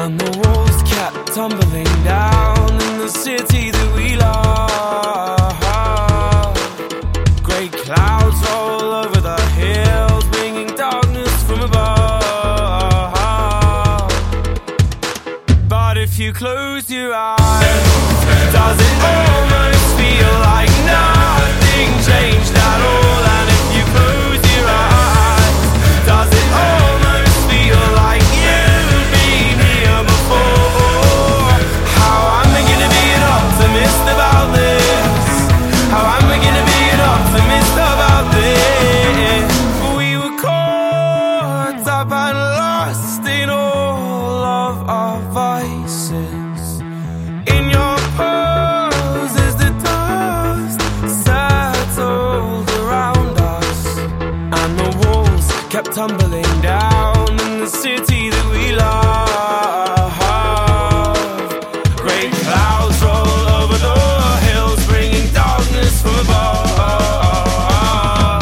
and the walls kept tumbling down in the city that we love. Grey clouds roll over the hills, bringing darkness from above. But if you close your eyes, does it almost feel like nothing changed at all? And if you close your eyes, does it almost feel like you've been here before? How am I gonna be an optimist about this? How am I gonna be an optimist about this? We were caught up and lost in all of our vices. In your pose as the dust settled around us, and the walls kept tumbling down in the city that we love. Great clouds roll over the hills, bringing darkness from above.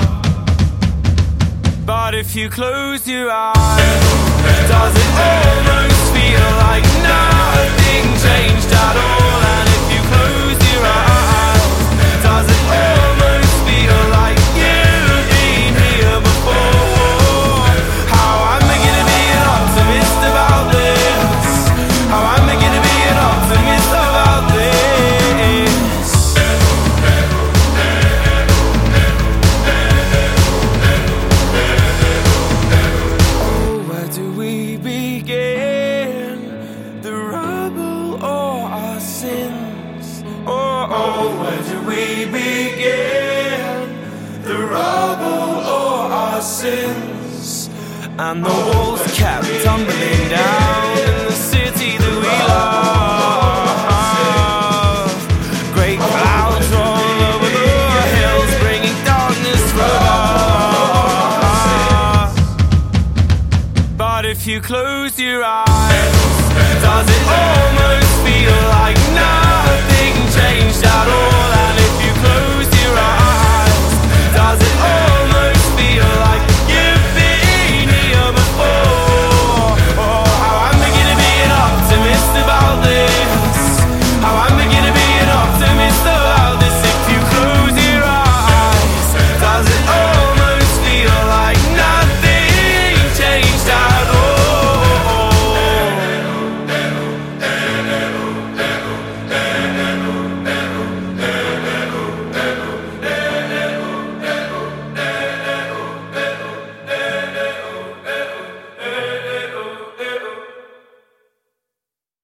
But if you close your eyes, does it almost feel like nothing changed at all? And if you close your eyes, does it almost feel like you've been here before? How am I gonna be an optimist about this? How am I gonna be an optimist about this? Oh, where do we begin? The rubble or our sins? Oh, where do we begin? The rubble or our sins? And the walls kept tumbling down in the city that we love. Great clouds roll over the hills, bringing darkness from above. But if you close your eyes, does it almost feel like nothing changed at all? And if you close your eyes, does it all